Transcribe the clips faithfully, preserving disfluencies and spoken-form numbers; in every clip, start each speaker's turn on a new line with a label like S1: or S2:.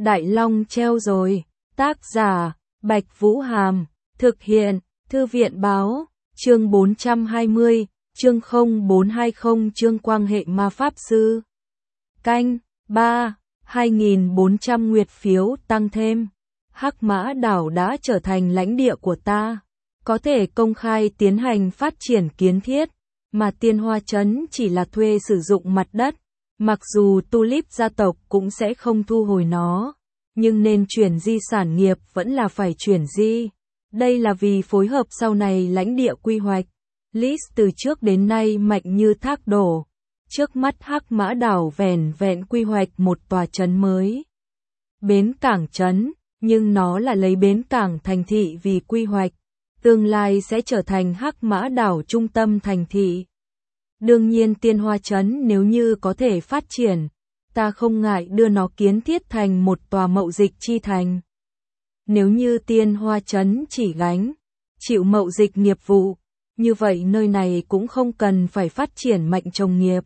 S1: Đại Long treo rồi. Tác giả, Bạch Vũ Hàm. Thực hiện, Thư viện Báo. Chương bốn trăm hai mươi, chương không bốn hai không chương quan hệ ma pháp sư. Canh, ba, hai nghìn bốn trăm nguyệt phiếu tăng thêm. Hắc Mã Đảo đã trở thành lãnh địa của ta. Có thể công khai tiến hành phát triển kiến thiết, mà Tiên Hoa Trấn chỉ là thuê sử dụng mặt đất. Mặc dù Tulip gia tộc cũng sẽ không thu hồi nó, nhưng nên chuyển di sản nghiệp vẫn là phải chuyển di. Đây là vì phối hợp sau này lãnh địa quy hoạch. Liz từ trước đến nay mạnh như thác đổ. Trước mắt Hắc Mã Đảo vẻn vẹn quy hoạch một tòa trấn mới. Bến cảng trấn, nhưng nó là lấy bến cảng thành thị vì quy hoạch. Tương lai sẽ trở thành Hắc Mã Đảo trung tâm thành thị. Đương nhiên Tiên Hoa Trấn nếu như có thể phát triển, ta không ngại đưa nó kiến thiết thành một tòa mậu dịch chi thành. Nếu như Tiên Hoa Trấn chỉ gánh chịu mậu dịch nghiệp vụ, như vậy nơi này cũng không cần phải phát triển mạnh trồng nghiệp.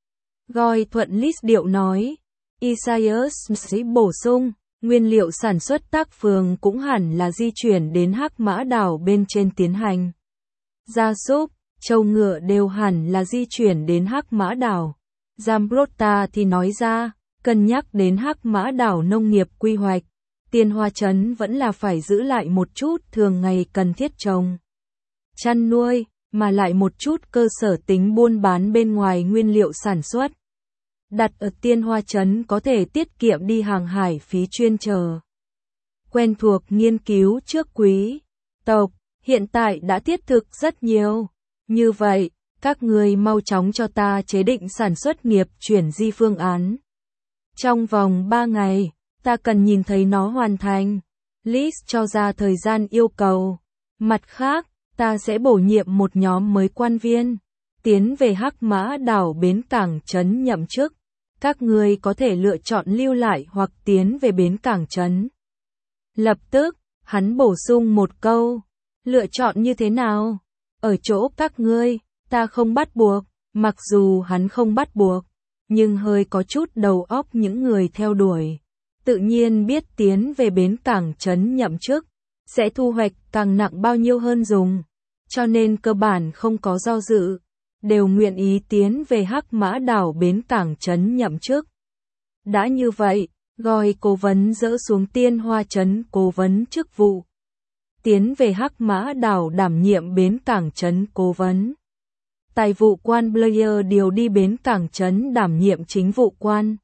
S1: Goi thuận list điệu nói. Isaias sẽ bổ sung, nguyên liệu sản xuất tác phường cũng hẳn là di chuyển đến Hắc Mã Đảo bên trên tiến hành. Gia súc, trâu ngựa đều hẳn là di chuyển đến Hắc Mã Đảo. Zambrotta thì nói ra, cân nhắc đến Hắc Mã Đảo nông nghiệp quy hoạch, Tiên Hoa Trấn vẫn là phải giữ lại một chút thường ngày cần thiết trồng, chăn nuôi, mà lại một chút cơ sở tính buôn bán bên ngoài nguyên liệu sản xuất. Đặt ở Tiên Hoa Trấn có thể tiết kiệm đi hàng hải phí chuyên chờ. Quen thuộc nghiên cứu trước quý tộc, hiện tại đã thiết thực rất nhiều. Như vậy, các người mau chóng cho ta chế định sản xuất nghiệp chuyển di phương án. Trong vòng ba ngày, ta cần nhìn thấy nó hoàn thành. Liz cho ra thời gian yêu cầu. Mặt khác, ta sẽ bổ nhiệm một nhóm mới quan viên, tiến về Hắc Mã Đảo bến cảng trấn nhậm chức. Các người có thể lựa chọn lưu lại hoặc tiến về bến cảng trấn. Lập tức, hắn bổ sung một câu. Lựa chọn như thế nào? Ở chỗ các ngươi, ta không bắt buộc. Mặc dù hắn không bắt buộc, nhưng hơi có chút đầu óc những người theo đuổi. Tự nhiên biết tiến về bến cảng trấn nhậm chức, sẽ thu hoạch càng nặng bao nhiêu hơn dùng. Cho nên cơ bản không có do dự, đều nguyện ý tiến về Hắc Mã Đảo bến cảng trấn nhậm chức. Đã như vậy, Goi cố vấn dỡ xuống Tiên Hoa Trấn cố vấn chức vụ. Tiến về Hắc Mã Đảo đảm nhiệm bến cảng trấn cố vấn. Tài vụ quan Blair điều đi bến cảng trấn đảm nhiệm chính vụ quan.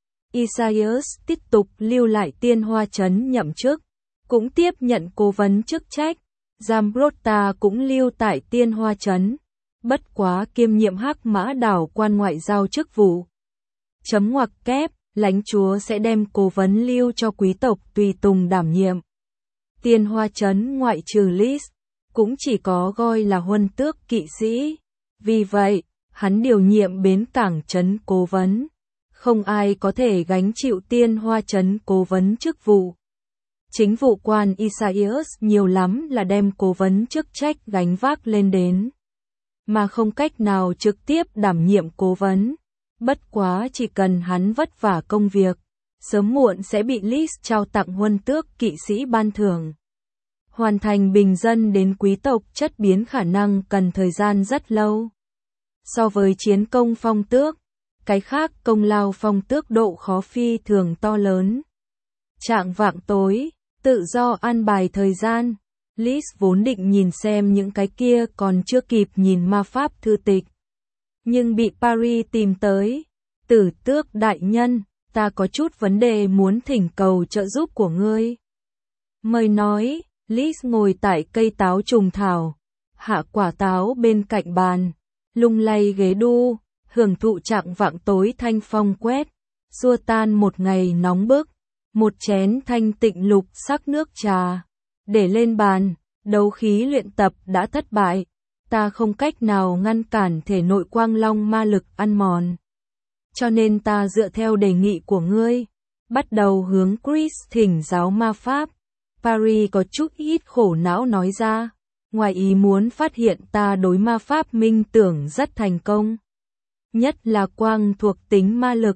S1: Isaias tiếp tục lưu lại Tiên Hoa Trấn nhậm chức, cũng tiếp nhận cố vấn chức trách. Zambrotta cũng lưu tại Tiên Hoa Trấn, bất quá kiêm nhiệm Hắc Mã Đảo quan ngoại giao chức vụ. Chấm ngoặc kép, lãnh chúa sẽ đem cố vấn lưu cho quý tộc tùy tùng đảm nhiệm. Tiên Hoa Trấn ngoại trừ Liz, cũng chỉ có Goi là huân tước kỵ sĩ. Vì vậy, hắn điều nhiệm bến cảng trấn cố vấn. Không ai có thể gánh chịu Tiên Hoa Trấn cố vấn chức vụ. Chính vụ quan Isaias nhiều lắm là đem cố vấn chức trách gánh vác lên đến, mà không cách nào trực tiếp đảm nhiệm cố vấn. Bất quá chỉ cần hắn vất vả công việc, sớm muộn sẽ bị Liz trao tặng huân tước kỵ sĩ ban thưởng. Hoàn thành bình dân đến quý tộc chất biến khả năng cần thời gian rất lâu. So với chiến công phong tước, cái khác công lao phong tước độ khó phi thường to lớn. Trạng vạng tối, tự do an bài thời gian, Liz vốn định nhìn xem những cái kia còn chưa kịp nhìn ma pháp thư tịch. Nhưng bị Paris tìm tới. Tử tước đại nhân, ta có chút vấn đề muốn thỉnh cầu trợ giúp của ngươi. Mời nói. Liz ngồi tại cây táo trùng thảo, hạ quả táo bên cạnh bàn, lung lay ghế đu, hưởng thụ trạng vạng tối thanh phong quét, xua tan một ngày nóng bức. Một chén thanh tịnh lục sắc nước trà, để lên bàn, đấu khí luyện tập đã thất bại, ta không cách nào ngăn cản thể nội quang long ma lực ăn mòn. Cho nên ta dựa theo đề nghị của ngươi, bắt đầu hướng Chris thỉnh giáo ma pháp. Paris có chút ít khổ não nói ra, ngoài ý muốn phát hiện ta đối ma pháp minh tưởng rất thành công. Nhất là quang thuộc tính ma lực,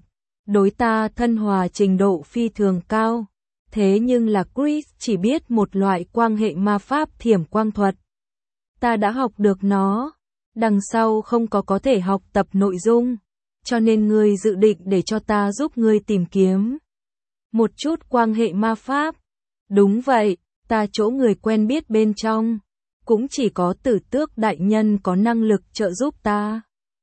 S1: đối ta thân hòa trình độ phi thường cao. Thế nhưng là Chris chỉ biết một loại quan hệ ma pháp thiểm quang thuật. Ta đã học được nó, đằng sau không có có thể học tập nội dung, cho nên ngươi dự định để cho ta giúp ngươi tìm kiếm một chút quan hệ ma pháp. Đúng vậy, ta chỗ người quen biết bên trong, cũng chỉ có Tử Tước đại nhân có năng lực trợ giúp ta.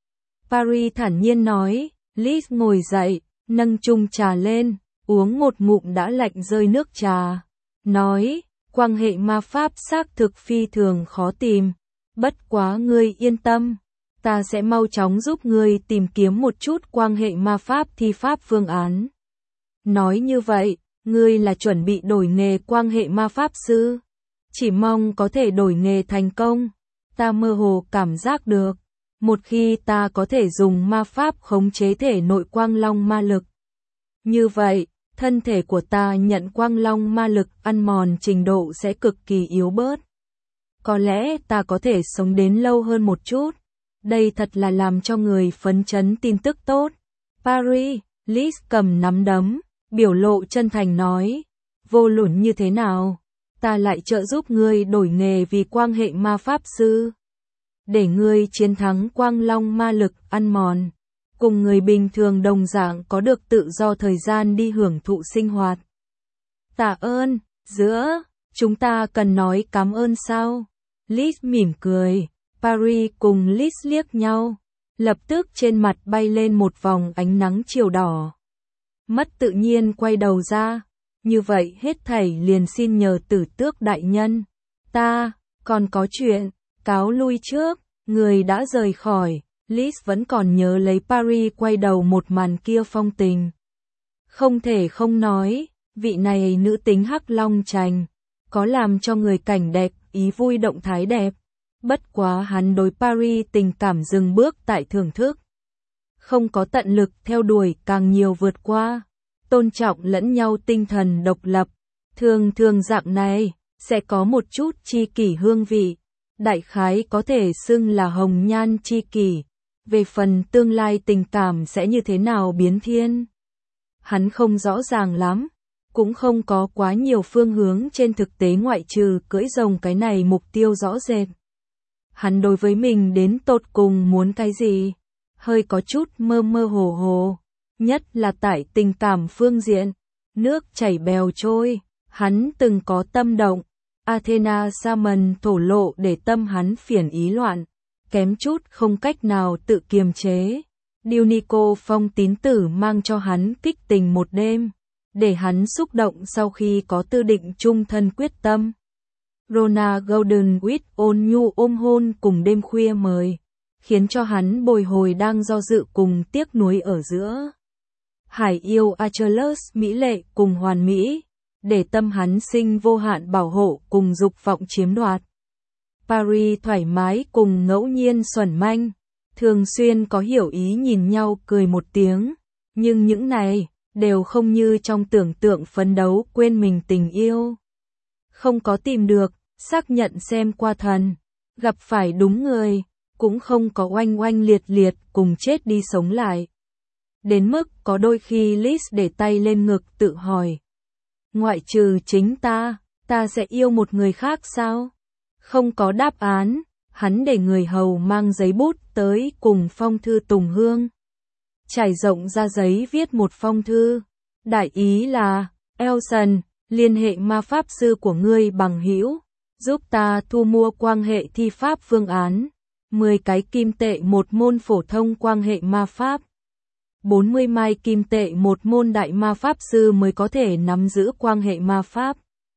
S1: Paris thản nhiên nói. Liz ngồi dậy, nâng chung trà lên, uống một ngụm đã lạnh rơi nước trà. Nói, quan hệ ma pháp xác thực phi thường khó tìm. Bất quá ngươi yên tâm, ta sẽ mau chóng giúp ngươi tìm kiếm một chút quan hệ ma pháp thi pháp phương án. Nói như vậy, ngươi là chuẩn bị đổi nghề quan hệ ma pháp sư. Chỉ mong có thể đổi nghề thành công. Ta mơ hồ cảm giác được, một khi ta có thể dùng ma pháp khống chế thể nội quang long ma lực. Như vậy, thân thể của ta nhận quang long ma lực ăn mòn trình độ sẽ cực kỳ yếu bớt. Có lẽ ta có thể sống đến lâu hơn một chút. Đây thật là làm cho người phấn chấn tin tức tốt. Paris, Liz cầm nắm đấm, biểu lộ chân thành nói. Vô luận như thế nào, ta lại trợ giúp ngươi đổi nghề vì quan hệ ma pháp sư. Để ngươi chiến thắng quang long ma lực ăn mòn. Cùng người bình thường đồng dạng có được tự do thời gian đi hưởng thụ sinh hoạt. Tạ ơn, giữa, chúng ta cần nói cảm ơn sao? Liz mỉm cười, Paris cùng Liz liếc nhau, lập tức trên mặt bay lên một vòng ánh nắng chiều đỏ. Mất tự nhiên quay đầu ra, như vậy hết thảy liền xin nhờ Tử Tước đại nhân. Ta, còn có chuyện, cáo lui trước, người đã rời khỏi. Liz vẫn còn nhớ lấy Paris quay đầu một màn kia phong tình. Không thể không nói, vị này nữ tính hắc long trành, có làm cho người cảnh đẹp, ý vui động thái đẹp. Bất quá hắn đối Paris tình cảm dừng bước tại thưởng thức. Không có tận lực theo đuổi càng nhiều vượt qua. Tôn trọng lẫn nhau tinh thần độc lập. Thường thường dạng này, sẽ có một chút chi kỷ hương vị. Đại khái có thể xưng là hồng nhan chi kỷ. Về phần tương lai tình cảm sẽ như thế nào biến thiên, hắn không rõ ràng lắm, cũng không có quá nhiều phương hướng trên thực tế ngoại trừ cưỡi rồng cái này mục tiêu rõ rệt. Hắn đối với mình đến tột cùng muốn cái gì, hơi có chút mơ mơ hồ hồ, nhất là tại tình cảm phương diện, nước chảy bèo trôi, hắn từng có tâm động, Athena Salmon thổ lộ để tâm hắn phiền ý loạn. Kém chút không cách nào tự kiềm chế. Dionico phong tín tử mang cho hắn kích tình một đêm, để hắn xúc động sau khi có tư định chung thân quyết tâm. Rona Golden with ôn nhu ôm hôn cùng đêm khuya mời, khiến cho hắn bồi hồi đang do dự cùng tiếc nuối ở giữa. Hải yêu Achilles mỹ lệ cùng hoàn mỹ, để tâm hắn sinh vô hạn bảo hộ cùng dục vọng chiếm đoạt. Paris thoải mái cùng ngẫu nhiên xuẩn manh, thường xuyên có hiểu ý nhìn nhau cười một tiếng, nhưng những này đều không như trong tưởng tượng phấn đấu quên mình tình yêu. Không có tìm được, xác nhận xem qua thần, gặp phải đúng người, cũng không có oanh oanh liệt liệt cùng chết đi sống lại. Đến mức có đôi khi Liz để tay lên ngực tự hỏi. Ngoại trừ chính ta, ta sẽ yêu một người khác sao? Không có đáp án, hắn để người hầu mang giấy bút tới cùng phong thư tùng hương. Trải rộng ra giấy viết một phong thư. Đại ý là, Elson, liên hệ ma pháp sư của ngươi bằng hữu, giúp ta thu mua quan hệ thi pháp phương án. mười cái kim tệ một môn phổ thông quan hệ ma pháp. bốn mươi mai kim tệ một môn đại ma pháp sư mới có thể nắm giữ quan hệ ma pháp.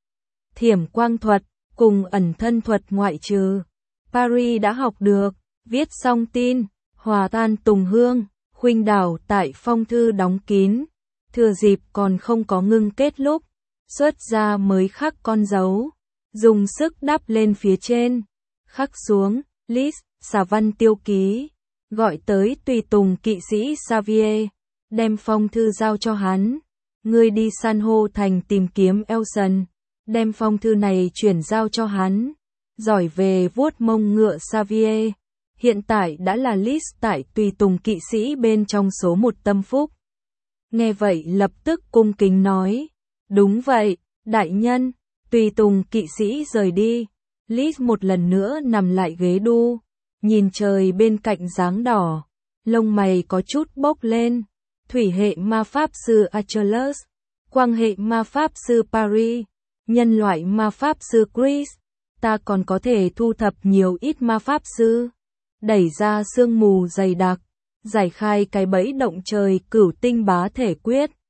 S1: Thiểm quang thuật, cùng ẩn thân thuật ngoại trừ. Paris đã học được, viết xong tin, hòa tan tùng hương, khuynh đảo tại phong thư đóng kín. Thừa dịp còn không có ngưng kết lúc, xuất ra mới khắc con dấu, dùng sức đắp lên phía trên, khắc xuống, Liz, xà văn tiêu ký, gọi tới tùy tùng kỵ sĩ Xavier, đem phong thư giao cho hắn. Ngươi đi san hô thành tìm kiếm Elson, đem phong thư này chuyển giao cho hắn. Giỏi về vuốt mông ngựa Xavier, hiện tại đã là Liz tại tùy tùng kỵ sĩ bên trong số một tâm phúc. nghe vậy lập tức cung kính nói. Đúng vậy, đại nhân. Tùy tùng kỵ sĩ rời đi. Liz một lần nữa nằm lại ghế đu, nhìn trời bên cạnh dáng đỏ, lông mày có chút bốc lên. Thủy hệ ma pháp sư Achilles, quang hệ ma pháp sư Paris, nhân loại ma pháp sư Chris, ta còn có thể thu thập nhiều ít ma pháp sư. Đẩy ra sương mù dày đặc, giải khai cái bẫy động trời cửu tinh bá thể quyết.